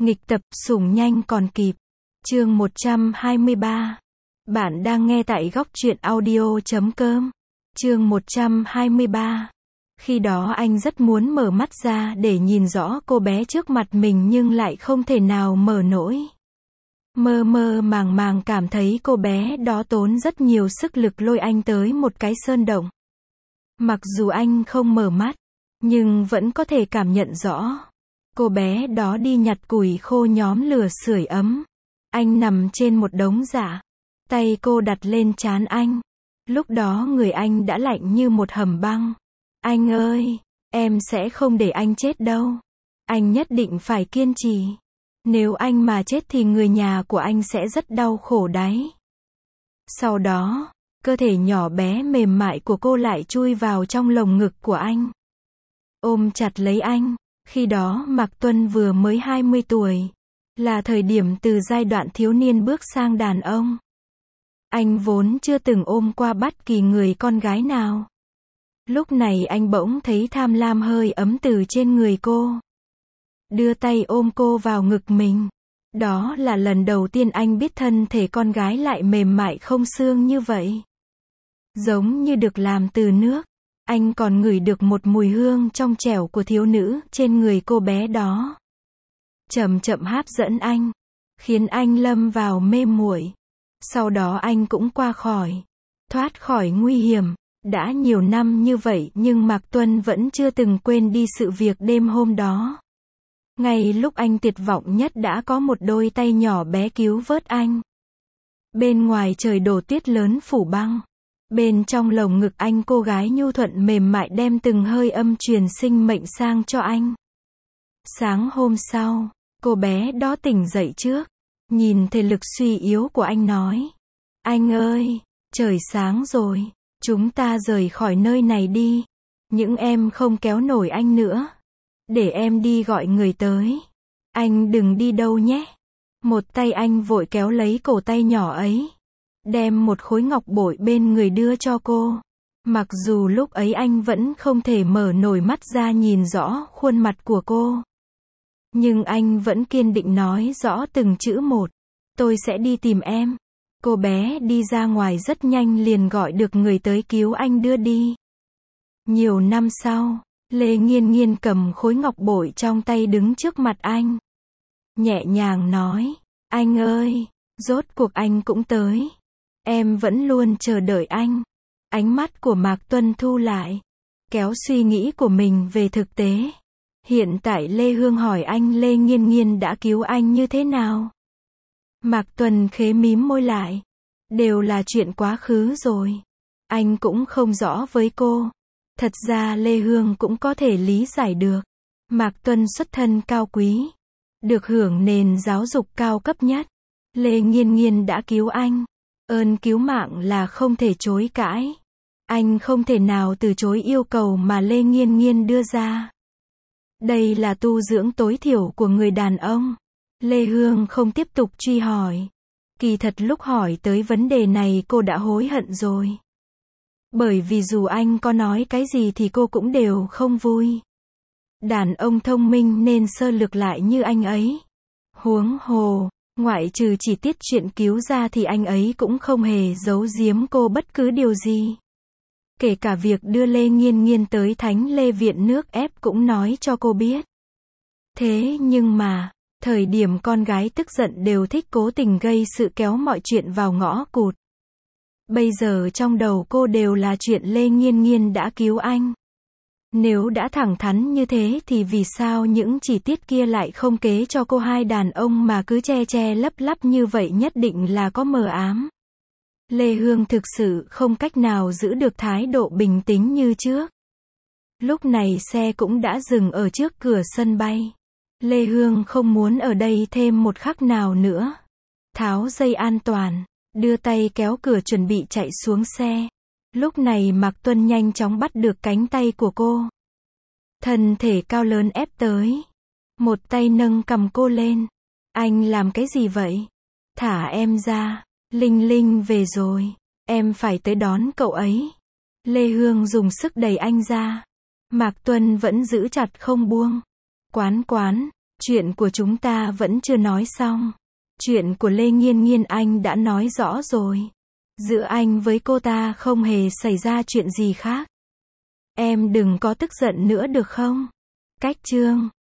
Nghịch tập, sủng nhanh còn kịp. Chương 123. Bạn đang nghe tại góc truyện audio.com. Chương 123. Khi đó anh rất muốn mở mắt ra để nhìn rõ cô bé trước mặt mình nhưng lại không thể nào mở nổi. Mơ mơ màng màng cảm thấy cô bé đó tốn rất nhiều sức lực lôi anh tới một cái sơn động. Mặc dù anh không mở mắt, nhưng vẫn có thể cảm nhận rõ. Cô bé đó đi nhặt củi khô nhóm lửa sưởi ấm. Anh nằm trên một đống rạ. Tay cô đặt lên trán anh. Lúc đó người anh đã lạnh như một hầm băng. Anh ơi, em sẽ không để anh chết đâu. Anh nhất định phải kiên trì. Nếu anh mà chết thì người nhà của anh sẽ rất đau khổ đấy. Sau đó, cơ thể nhỏ bé mềm mại của cô lại chui vào trong lồng ngực của anh. Ôm chặt lấy anh. Khi đó Mạc Tuân vừa mới 20 tuổi. Là thời điểm từ giai đoạn thiếu niên bước sang đàn ông. Anh vốn chưa từng ôm qua bất kỳ người con gái nào. Lúc này anh bỗng thấy tham lam hơi ấm từ trên người cô. Đưa tay ôm cô vào ngực mình. Đó là lần đầu tiên anh biết thân thể con gái lại mềm mại không xương như vậy. Giống như được làm từ nước. Anh còn ngửi được một mùi hương trong trẻo của thiếu nữ trên người cô bé đó. Chậm chậm hấp dẫn anh, khiến anh lâm vào mê muội. Sau đó anh cũng thoát khỏi nguy hiểm. Đã nhiều năm như vậy nhưng Mạc Tuân vẫn chưa từng quên đi sự việc đêm hôm đó. Ngay lúc anh tuyệt vọng nhất đã có một đôi tay nhỏ bé cứu vớt anh. Bên ngoài trời đổ tuyết lớn phủ băng. Bên trong lồng ngực anh cô gái nhu thuận mềm mại đem từng hơi âm truyền sinh mệnh sang cho anh. Sáng hôm sau, cô bé đó tỉnh dậy trước. Nhìn thể lực suy yếu của anh nói. Anh ơi, trời sáng rồi. Chúng ta rời khỏi nơi này đi. Những em không kéo nổi anh nữa. Để em đi gọi người tới. Anh đừng đi đâu nhé. Một tay anh vội kéo lấy cổ tay nhỏ ấy. Đem một khối ngọc bội bên người đưa cho cô. Mặc dù lúc ấy anh vẫn không thể mở nổi mắt ra nhìn rõ khuôn mặt của cô. Nhưng anh vẫn kiên định nói rõ từng chữ một. Tôi sẽ đi tìm em. Cô bé đi ra ngoài rất nhanh liền gọi được người tới cứu anh đưa đi. Nhiều năm sau, Lê Nghiên Nghiên cầm khối ngọc bội trong tay đứng trước mặt anh. Nhẹ nhàng nói, anh ơi, rốt cuộc anh cũng tới. Em vẫn luôn chờ đợi anh. Ánh mắt của Mạc Tuân thu lại. Kéo suy nghĩ của mình về thực tế. Hiện tại Lê Hương hỏi anh Lê Nghiên Nghiên đã cứu anh như thế nào? Mạc Tuân khẽ mím môi lại. Đều là chuyện quá khứ rồi. Anh cũng không rõ với cô. Thật ra Lê Hương cũng có thể lý giải được. Mạc Tuân xuất thân cao quý. Được hưởng nền giáo dục cao cấp nhất. Lê Nghiên Nghiên đã cứu anh. Ơn cứu mạng là không thể chối cãi. Anh không thể nào từ chối yêu cầu mà Lê Nghiên Nghiên đưa ra. Đây là tu dưỡng tối thiểu của người đàn ông. Lê Hương không tiếp tục truy hỏi. Kỳ thật lúc hỏi tới vấn đề này cô đã hối hận rồi. Bởi vì dù anh có nói cái gì thì cô cũng đều không vui. Đàn ông thông minh nên sơ lược lại như anh ấy. Huống hồ, ngoại trừ chỉ tiết chuyện cứu ra thì anh ấy cũng không hề giấu giếm cô bất cứ điều gì. Kể cả việc đưa Lê Nghiên Nghiên tới Thánh Lê Viện nước ép cũng nói cho cô biết. Thế nhưng mà, thời điểm con gái tức giận đều thích cố tình gây sự kéo mọi chuyện vào ngõ cụt. Bây giờ trong đầu cô đều là chuyện Lê Nghiên Nghiên đã cứu anh. Nếu đã thẳng thắn như thế thì vì sao những chi tiết kia lại không kế cho cô hai đàn ông mà cứ che che lấp lấp như vậy nhất định là có mờ ám. Lê Hương thực sự không cách nào giữ được thái độ bình tĩnh như trước. Lúc này xe cũng đã dừng ở trước cửa sân bay. Lê Hương không muốn ở đây thêm một khắc nào nữa. Tháo dây an toàn, đưa tay kéo cửa chuẩn bị chạy xuống xe. Lúc này Mạc Tuân nhanh chóng bắt được cánh tay của cô. Thân thể cao lớn ép tới. Một tay nâng cầm cô lên. Anh làm cái gì vậy? Thả em ra. Linh Linh về rồi. Em phải tới đón cậu ấy. Lê Hương dùng sức đẩy anh ra. Mạc Tuân vẫn giữ chặt không buông. Quán, Chuyện của chúng ta vẫn chưa nói xong. Chuyện của Lê Nghiên Nghiên anh đã nói rõ rồi. Giữa anh với cô ta không hề xảy ra chuyện gì khác. Em đừng có tức giận nữa được không? Cách chương